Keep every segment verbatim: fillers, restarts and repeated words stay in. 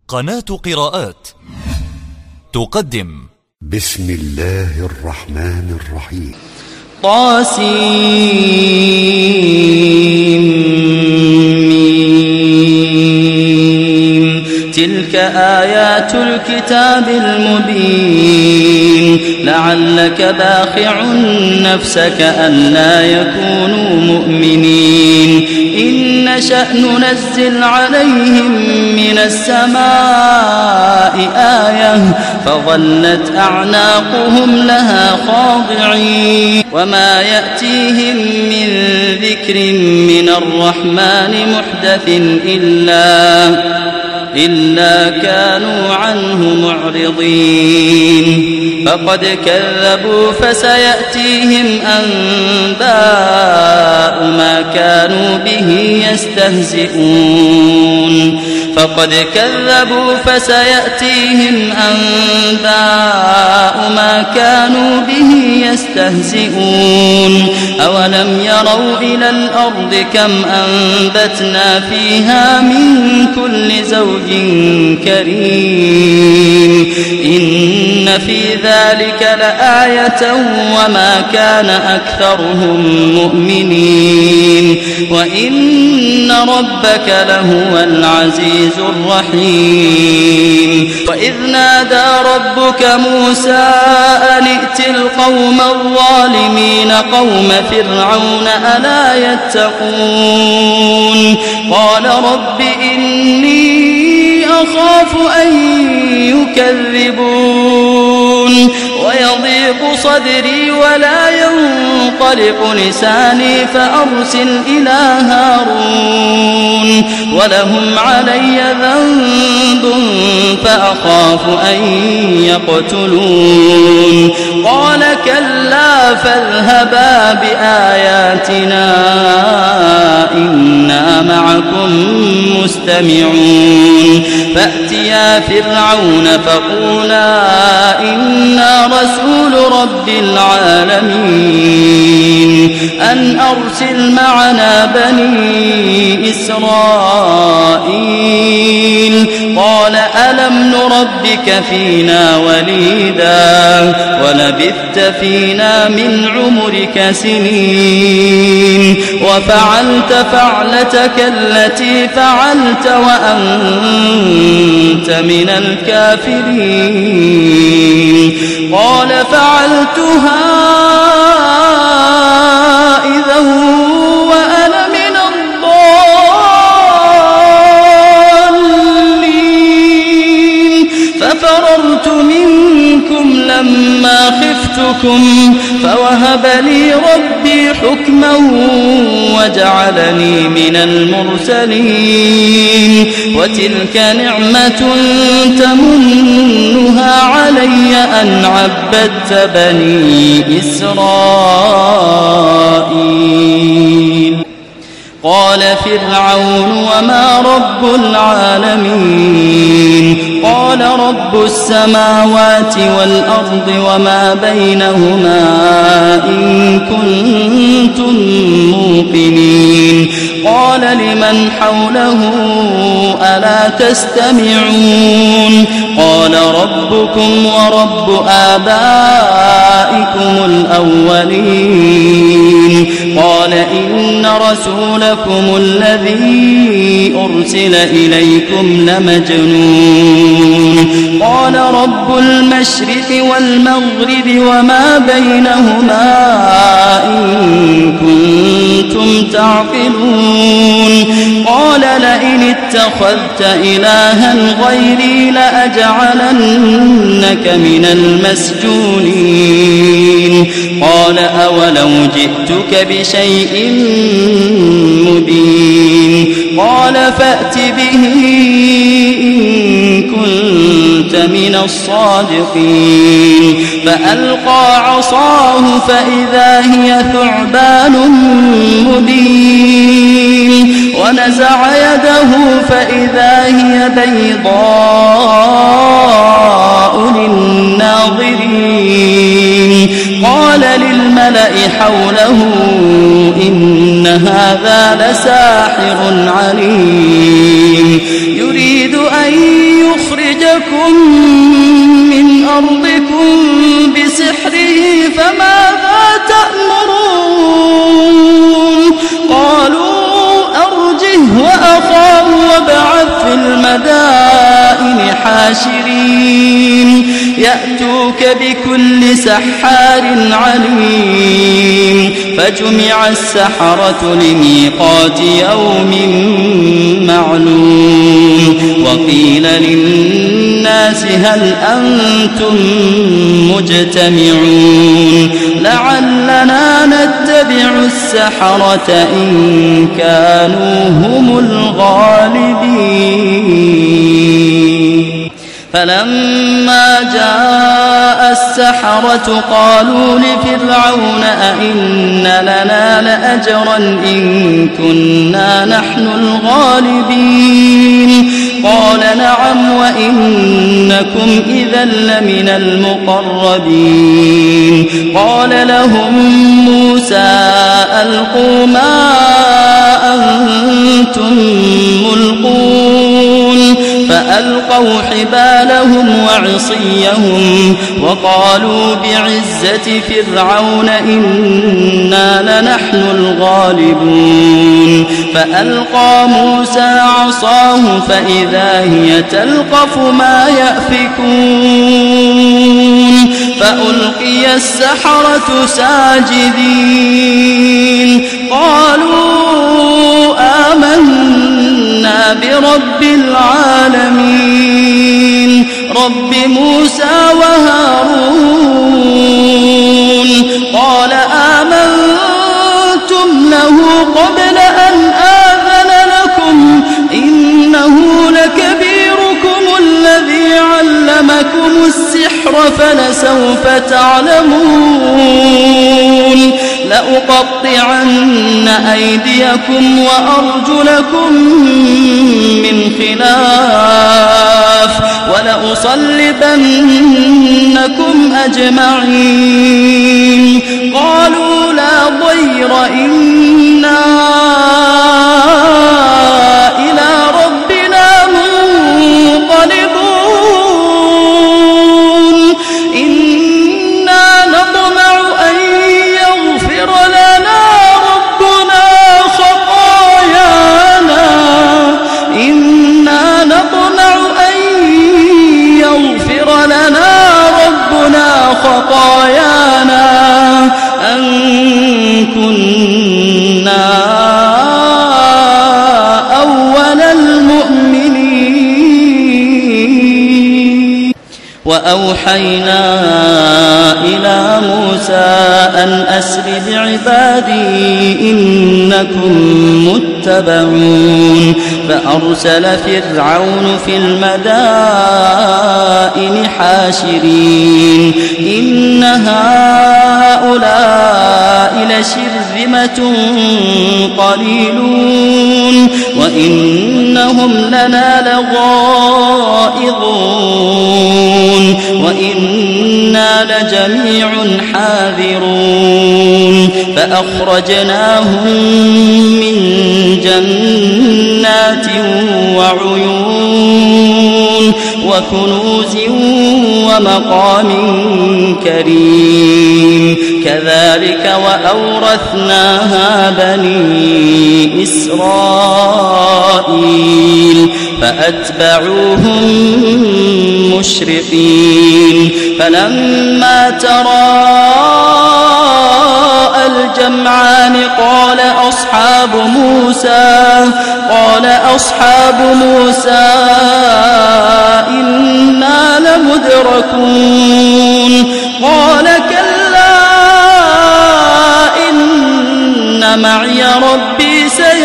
قناة قراءات تقدم بسم الله الرحمن الرحيم. طاسيم تلك آيات الكتاب المبين لعلك باخع نفسك ألا يكونوا مؤمنين إن نشأ ننزل عليهم من السماء آية فظلت أعناقهم لها خاضعين وما يأتيهم من ذكر من الرحمن محدث إلا إلا كانوا عنه معرضين فقد كذبوا فسيأتيهم أنباء ما كانوا به يستهزئون فقد كذبوا فسيأتيهم أنباء ما كانوا به يستهزئون أولم يروا إلى الأرض كم أنبتنا فيها من كل زوج كريم إن في ذلك لآية وما كان أكثرهم مؤمنين وإن ربك لهو العزيز الرحيم وإذ نادى ربك موسى أن ائت القوم الظالمين قوم فرعون ألا يتقون قال رب إني أخاف أن يكذبون ويضيق صدري ولا ينطلق لساني فأرسل إلى هارون ولهم علي ذنب فأخاف أن يقتلون قال كلا فاذهبا بآياتنا إنا معكم مستمعون فأتيا فرعون فقولا إنا رسول رب العالمين أن أرسل معنا بني إسرائيل قال ألم نربك فينا وليدا ولبثت فينا من عمرك سنين وفعلت فعلتك التي فعلت وأنت من الكافرين قال فعلتها إذا وأنا من الضالين ففررت منكم لما خفتكم فوهب لي ربي حكما وجعلني من المرسلين وتلك نعمة تمنها علي أن عبدت بني إسرائيل قال فرعون وما رب العالمين قال رب السماوات والأرض وما بينهما إن كنتم موقنين قال لمن حوله ألا تستمعون قال ربكم ورب آبائكم الأولين قال إن رسولكم الذي أرسل إليكم لمجنون قال رب المشرق والمغرب وما بينهما إن كنتم تعقلون قال لئن اتخذت إلها غيري لأجعلنك من المسجونين قال أولو جئتك بشيء مبين قال فأت به إن كنت من الصادقين فألقى عصاه فإذا هي ثعبان مبين ونزع يده فإذا هي بيضاء للناظرين قال للملأ حوله إن هذا لساحر عليم يريد أن يخرج يأتيكم من أرضكم بسحره فماذا تأمرون قالوا أرجه وأخاه وابعث في المدائن حاشرين يأتوك بكل سحار عليم فجمع السحرة لميقات يوم معلوم وقيل للناس هل أنتم مجتمعون لعلنا نتبع السحرة إن كانوا هم الغالبين فلما جاء السحرة قالوا لفرعون أئن لنا لأجرا إن كنا نحن الغالبين قال نعم وإنكم إذا لمن المقربين قال لهم موسى ألقوا ما أنتم ملقون فألقوا حبالهم وعصيهم وقالوا بعزة فرعون إنا لنحن الغالبون فألقى موسى عصاه فإذا هي تلقف ما يأفكون فألقي السحرة ساجدين قالوا آمنا برب العالمين رب موسى وهارون قال آمنتم له قبل أن آذن لكم إنه لكبيركم الذي علمكم السحر فلسوف تعلمون لأقطعن أيديكم وأرجلكم من خلاف ولأصلبنكم أجمعين قالوا لا ضير إنا إلى ربنا منقلبون إنا نطمع أن يغفر لنا ربنا خطايانا إنا نطمع أن يغفر لنا ربنا خطايانا أن كنا أول المؤمنين وأوحينا إلى موسى أن أسر بعبادي إنكم متبعون فأرسل فرعون في المدائن حاشرين إن هؤلاء لشرذمة قليلون وإنهم لنا لغائظون وإنا لجميع حاذرون فأخرجناهم من جنات وعيون وكنوز ومقام كريم كذلك وأورثناها بني إسرائيل فأتبعوهم مشرقين فلما تراءى الجمعان قال أصحاب موسى قال أصحاب موسى إنا لمدركون قال كلا إن معي ربي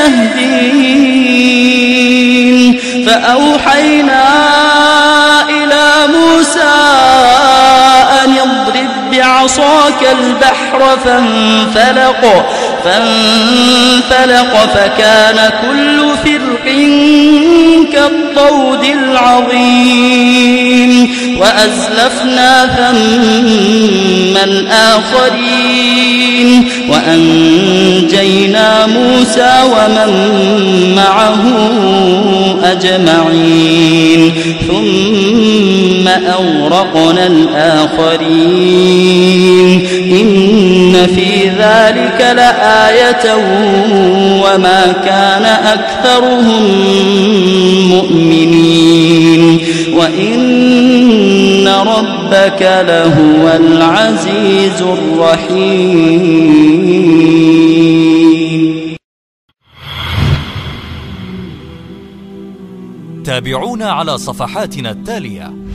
سيهدين فأوحينا إلى موسى أن اضرب بعصاك البحر فانفلق فانفلق فكان كل فرق كالطود العظيم وأزلفنا ثم الآخرين وأنجينا موسى ومن معه أجمعين ثم ثم أورقنا الآخرين إن في ذلك لآية وما كان أكثرهم مؤمنين وإن ربك لهو العزيز الرحيم. تابعونا على صفحاتنا التالية.